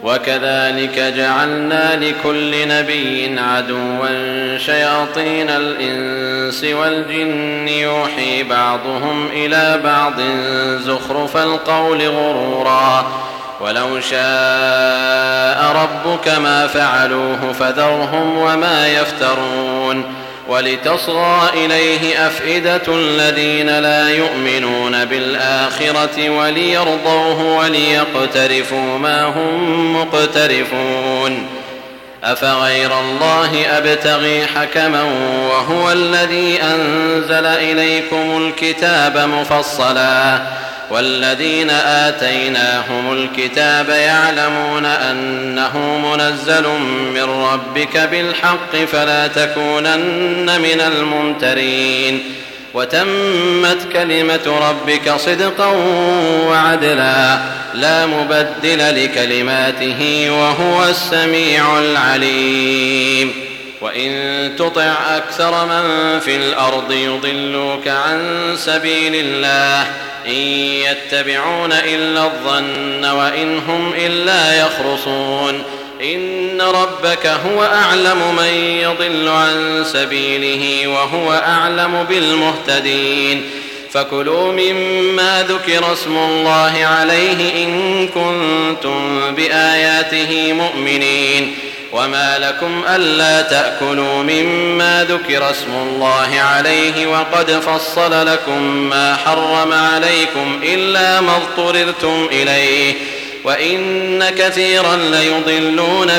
وكذلك جعلنا لكل نبي عدوا شياطين الإنس والجن يوحي بعضهم إلى بعض زخرف القول غرورا ولو شاء ربك ما فعلوه فذرهم وما يفترون ولتصغى إليه أفئدة الذين لا يؤمنون بالآخرة وليرضوه وليقترفوا ما هم مقترفون أفغير الله أبتغي حكما وهو الذي أنزل إليكم الكتاب مفصلا والذين آتيناهم الكتاب يعلمون أنه منزل من ربك بالحق فلا تكونن من الممترين وتمت كلمة ربك صدقا وعدلا لا مبدل لكلماته وهو السميع العليم وإن تطع أكثر من في الأرض يضلوك عن سبيل الله إن يتبعون إلا الظن وإن هم إلا يخرصون إن ربك هو أعلم من يضل عن سبيله وهو أعلم بالمهتدين فكلوا مما ذكر اسم الله عليه إن كنتم بآياته مؤمنين وما لكم ألا تأكلوا مما ذكر اسم الله عليه وقد فصل لكم ما حرم عليكم إلا ما اضطررتم إليه وإن كثيرا ليضلون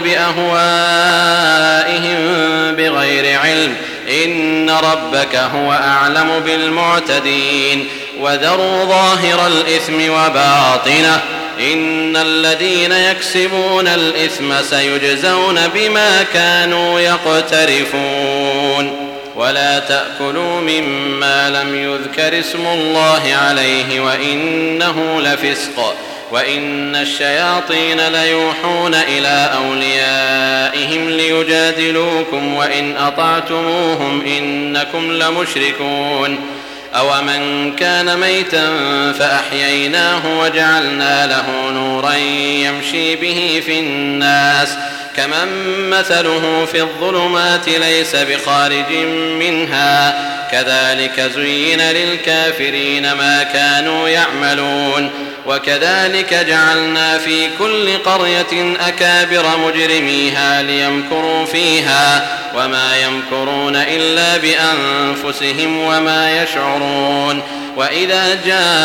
بأهوائهم بغير علم إن ربك هو أعلم بالمعتدين وذروا ظاهر الإثم وباطنه إن الذين يكسبون الإثم سيجزون بما كانوا يقترفون ولا تأكلوا مما لم يذكر اسم الله عليه وإنه لفسق وإن الشياطين ليوحون إلى أوليائهم ليجادلوكم وإن أطعتموهم إنكم لمشركون أومن كان ميتا فأحييناه وجعلنا له نورا يمشي به في الناس كمن مثله في الظلمات ليس بخارج منها كذلك زين للكافرين ما كانوا يعملون وكذلك جعلنا في كل قرية أكابر مجرميها ليمكروا فيها وما يمكرون إلا بأنفسهم وما يشعرون وإذا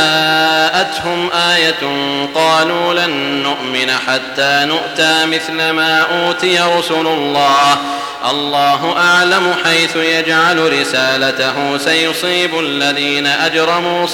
جاءتهم آية قالوا لن نؤمن حتى نؤتى مثل ما أوتي رسل الله الله أعلم حيث يجعل رسالته سيصيب الذين أجرموا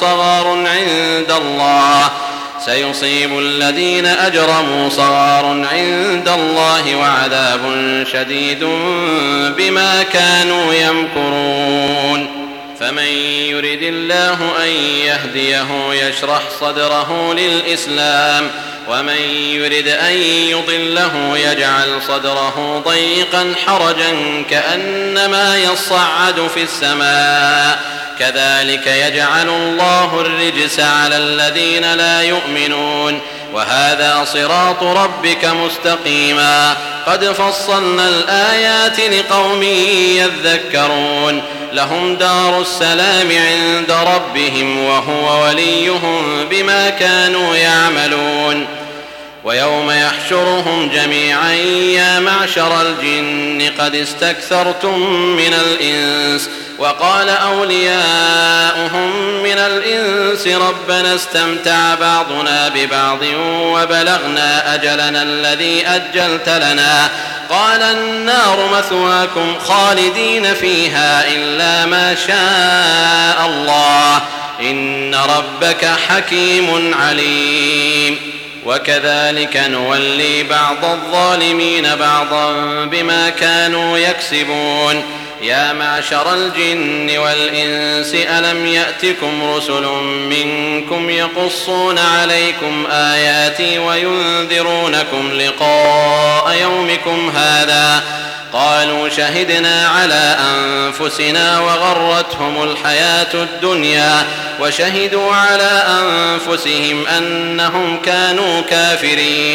صغار عند الله وعذاب شديد بما كانوا يمكرون فمن يرد الله أن يهديه يشرح صدره للإسلام ومن يرد أن يضله يجعل صدره ضيقا حرجا كأنما يصعد في السماء كذلك يجعل الله الرجس على الذين لا يؤمنون وهذا صراط ربك مستقيما قد فصلنا الآيات لقوم يذكرون لهم دار السلام عند ربهم وهو وليهم بما كانوا يعملون ويوم يحشرهم جميعا يا معشر الجن قد استكثرتم من الإنس وقال أولياؤهم من الإنس ربنا استمتع بعضنا ببعض وبلغنا أجلنا الذي أجلت لنا قال النار مثواكم خالدين فيها إلا ما شاء الله إن ربك حكيم عليم وكذلك نولي بعض الظالمين بعضا بما كانوا يكسبون يا معشر الجن والإنس ألم يأتكم رسل منكم يقصون عليكم آياتي وينذرونكم لقاء يومكم هذا قالوا شهدنا على أنفسنا وغرتهم الحياة الدنيا وشهدوا على أنفسهم أنهم كانوا كافرين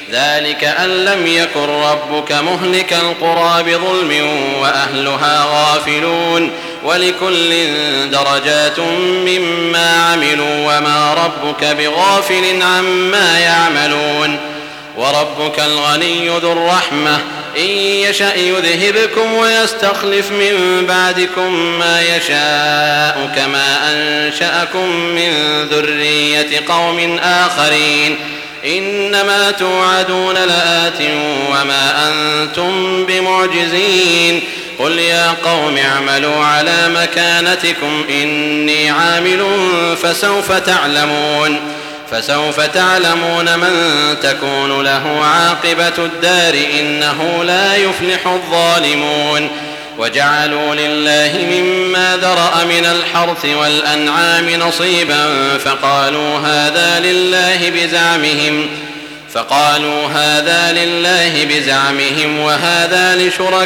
ذلك أن لم يكن ربك مهلك القرى بظلم وأهلها غافلون ولكل درجات مما عملوا وما ربك بغافل عما يعملون وربك الغني ذو الرحمة إن يشأ يذهبكم ويستخلف من بعدكم ما يشاء كما أنشأكم من ذرية قوم آخرين إنما توعدون لآت وما أنتم بمعجزين قل يا قوم اعملوا على مكانتكم إني عامل فسوف تعلمون من تكون له عاقبة الدار إنه لا يفلح الظالمون وجعلوا لله مما ذرأ من الحرث والأنعام نصيبا فقالوا هذا لله بزعمهم وهذا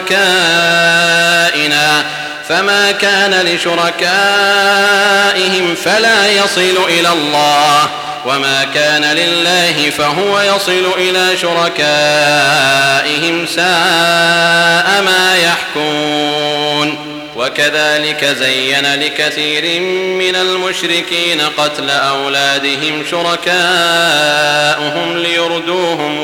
لشركائنا فما كان لشركائهم فلا يصل إلى الله وما كان لله فهو يصل إلى شركائهم ساء ما يحكمون وكذلك زين لكثير من المشركين قتل أولادهم شركاؤهم ليردوهم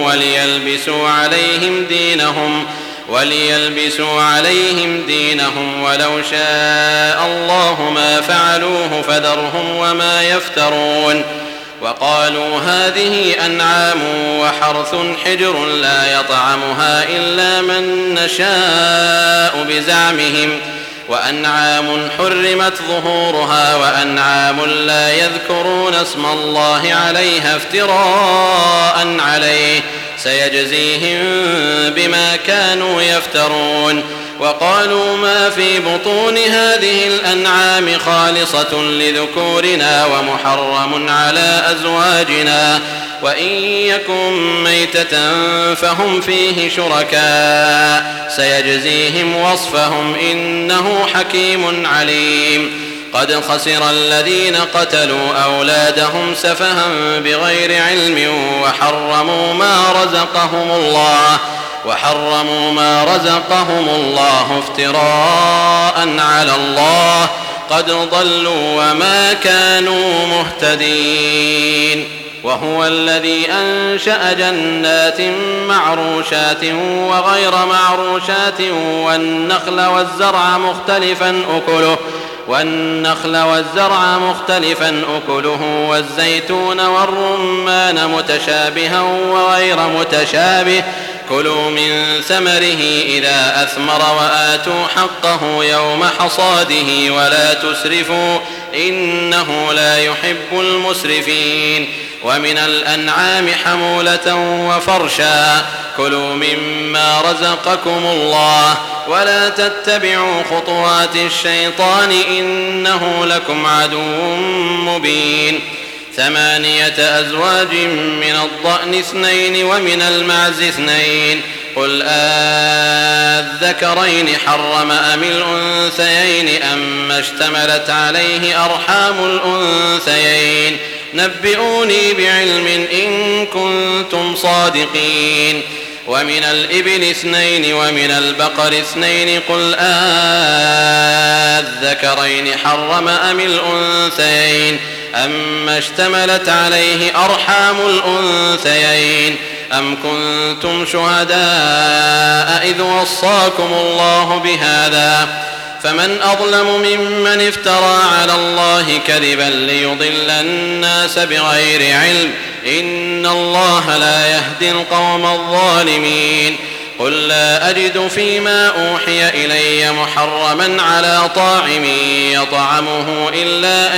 وليلبسوا عليهم دينهم ولو شاء الله ما فعلوه فذرهم وما يفترون وقالوا هذه أنعام وحرث حجر لا يطعمها إلا من نشاء بزعمهم وأنعام حرمت ظهورها وأنعام لا يذكرون اسم الله عليها افتراء عليه سيجزيهم بما كانوا يفترون وقالوا ما في بطون هذه الأنعام خالصة لذكورنا ومحرم على أزواجنا وإن يكن ميتة فهم فيه شركاء سيجزيهم وصفهم إنه حكيم عليم قد خسر الذين قتلوا أولادهم سفها بغير علم وحرموا ما رزقهم الله افتراء على الله قد ضلوا وما كانوا مهتدين وهو الذي أنشأ جنات معروشات وغير معروشات والنخل والزرع مختلفا أكله والزيتون والرمان متشابها وغير متشابه كلوا من ثمره إذا أثمر وآتوا حقه يوم حصاده ولا تسرفوا إنه لا يحب المسرفين ومن الأنعام حمولة وفرشا كلوا مما رزقكم الله ولا تتبعوا خطوات الشيطان إنه لكم عدو مبين 8 أزواج من الضأن 2 ومن المعز 2 قل أذكرين حرم أم الأنثيين أما اشتملت عليه أرحام الأنثيين نبئوني بعلم إن كنتم صادقين ومن الإبل 2 ومن البقر 2 قل أذكرين حرم أم الأنثيين أما اشتملت عليه أرحام الأنثيين أم كنتم شهداء إذ وصاكم الله بهذا فمن أظلم ممن افترى على الله كذبا ليضل الناس بغير علم إن الله لا يهدي القوم الظالمين قل لا أجد فيما أوحي إلي محرما على طاعم يطعمه إلا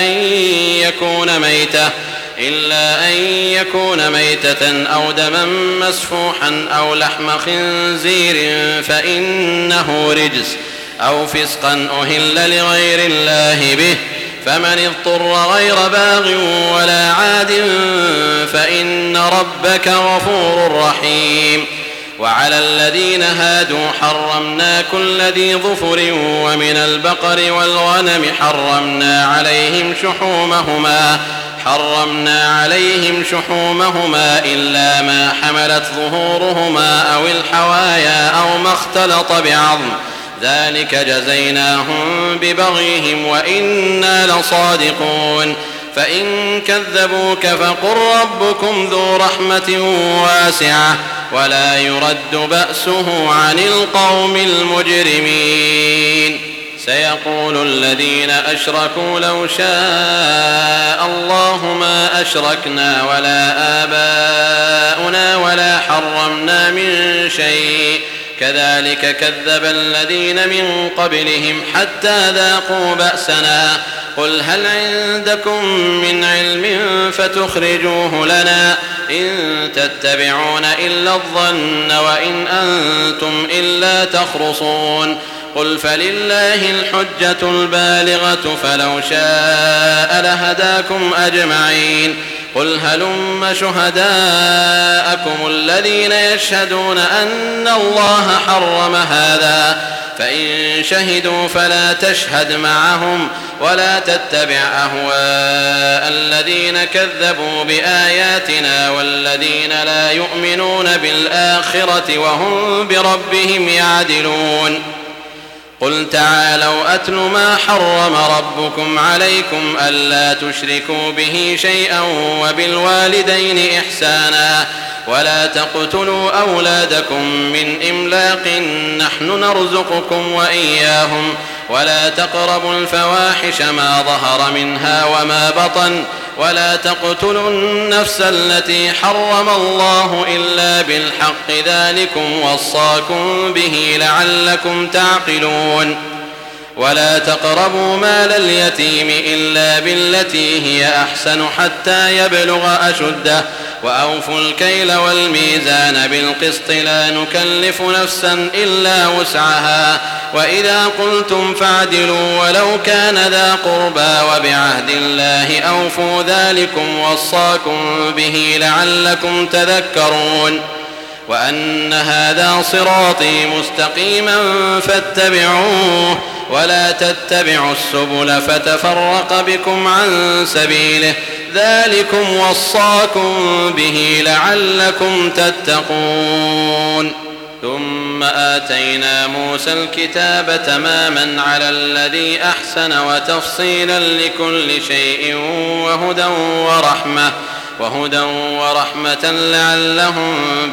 أن يكون ميتة أو دما مسفوحا أو لحم خنزير فإنه رجس أو فسقا أهل لغير الله به فمن اضطر غير باغ ولا عاد فإن ربك غفور رحيم وعلى الذين هادوا حرمنا كل ذي ظفر ومن البقر والغنم حرمنا عليهم حرمنا عليهم شحومهما إلا ما حملت ظهورهما أو الحوايا أو ما اختلط بعظم ذلك جزيناهم ببغيهم وإنا لصادقون فإن كذبوك فقل ربكم ذو رحمة واسعة ولا يرد بأسه عن القوم المجرمين سيقول الذين أشركوا لو شاء الله ما أشركنا ولا آباؤنا ولا حرمنا من شيء كذلك كذب الذين من قبلهم حتى ذاقوا بأسنا قل هل عندكم من علم فتخرجوه لنا إن تتبعون إلا الظن وإن أنتم إلا تخرصون قل فلله الحجة البالغة فلو شاء لهداكم أجمعين قل هلم شهداءكم الذين يشهدون أن الله حرم هذا فإن شهدوا فلا تشهد معهم ولا تتبع أهواء الذين كذبوا بآياتنا والذين لا يؤمنون بالآخرة وهم بربهم يعدلون قل تعالوا أتل ما حرم ربكم عليكم ألا تشركوا به شيئا وبالوالدين إحسانا ولا تقتلوا أولادكم من إملاق نحن نرزقكم وإياهم ولا تقربوا الفواحش ما ظهر منها وما بطن ولا تقتلوا النفس التي حرم الله إلا بالحق ذلكم وصاكم به لعلكم تعقلون ولا تقربوا مال اليتيم إلا بالتي هي أحسن حتى يبلغ أشده وأوفوا الكيل والميزان بالقسط لا نكلف نفسا إلا وسعها وإذا قلتم فاعدلوا ولو كان ذا قربى وبعهد الله أوفوا ذلكم وصاكم به لعلكم تذكرون وأن هذا صراطي مستقيما فاتبعوه ولا تتبعوا السبل فتفرق بكم عن سبيله ذلكم وصاكم به لعلكم تتقون ثم آتينا موسى الكتاب تماما على الذي أحسن وتفصيلا لكل شيء وهدى ورحمة لعلهم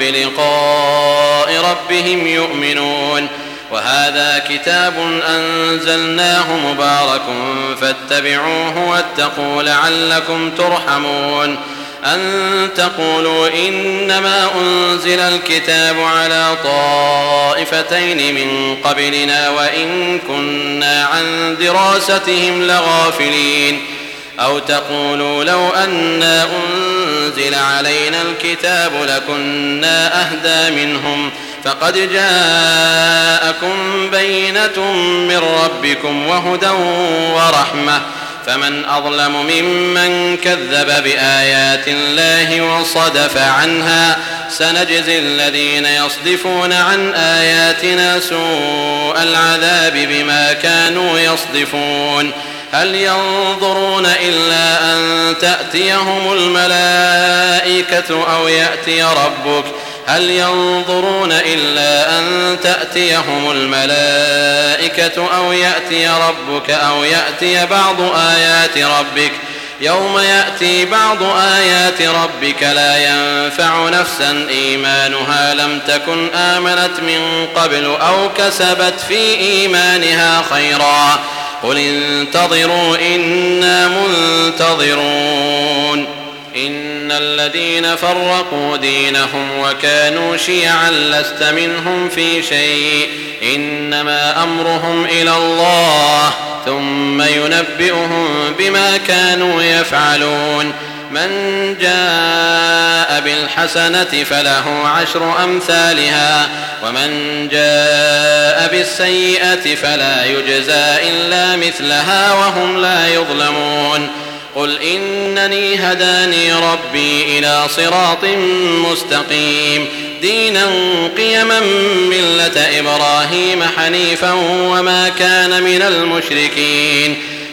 بلقاء ربهم يؤمنون وهذا كتاب أنزلناه مبارك فاتبعوه واتقوا لعلكم ترحمون أن تقولوا إنما أنزل الكتاب على طائفتين من قبلنا وإن كنا عن دراستهم لغافلين أو تقولوا لو أنا أنزل علينا الكتاب لكنا أهدى منهم فقد جاءكم بينة من ربكم وهدى ورحمة فمن أظلم ممن كذب بآيات الله وصدف عنها سنجزي الذين يصدفون عن آياتنا سوء العذاب بما كانوا يصدفون هل ينظرون إلا أن تأتيهم الملائكة أو يأتي ربك هل ينظرون إلا أن تأتيهم الملائكة أو يأتي ربك أو يأتي بعض آيات ربك يوم يأتي بعض آيات ربك لا ينفع نفسا إيمانها لم تكن آمنت من قبل أو كسبت في إيمانها خيرا قل انتظروا إنا منتظرون إن الذين فرقوا دينهم وكانوا شيعا لست منهم في شيء إنما أمرهم إلى الله ثم ينبئهم بما كانوا يفعلون من جاء بالحسنة فله 10 أمثالها ومن جاء بالسيئة فلا يجزى إلا مثلها وهم لا يظلمون قل إنني هداني ربي إلى صراط مستقيم دينا قيما ملة إبراهيم حنيفا وما كان من المشركين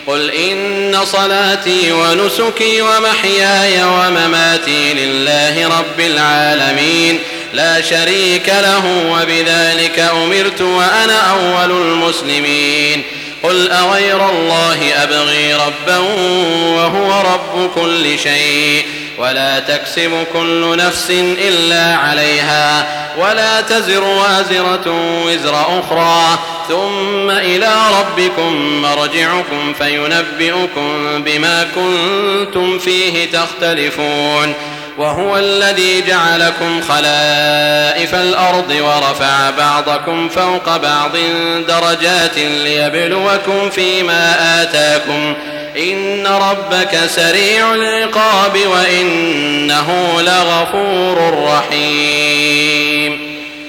قل إن صلاتي ونسكي ومحياي ومماتي لله رب العالمين لا شريك له وبذلك أمرت وأنا أول المسلمين قل أغير الله أبغي ربا وهو رب كل شيء ولا تكسب كل نفس إلا عليها ولا تزر وازرة وزر أخرى ثم إلى ربكم مرجعكم فينبئكم بما كنتم فيه تختلفون وهو الذي جعلكم خلائف الأرض ورفع بعضكم فوق بعض درجات ليبلوكم فيما آتاكم إن ربك سريع العقاب وإنه لغفور رحيم.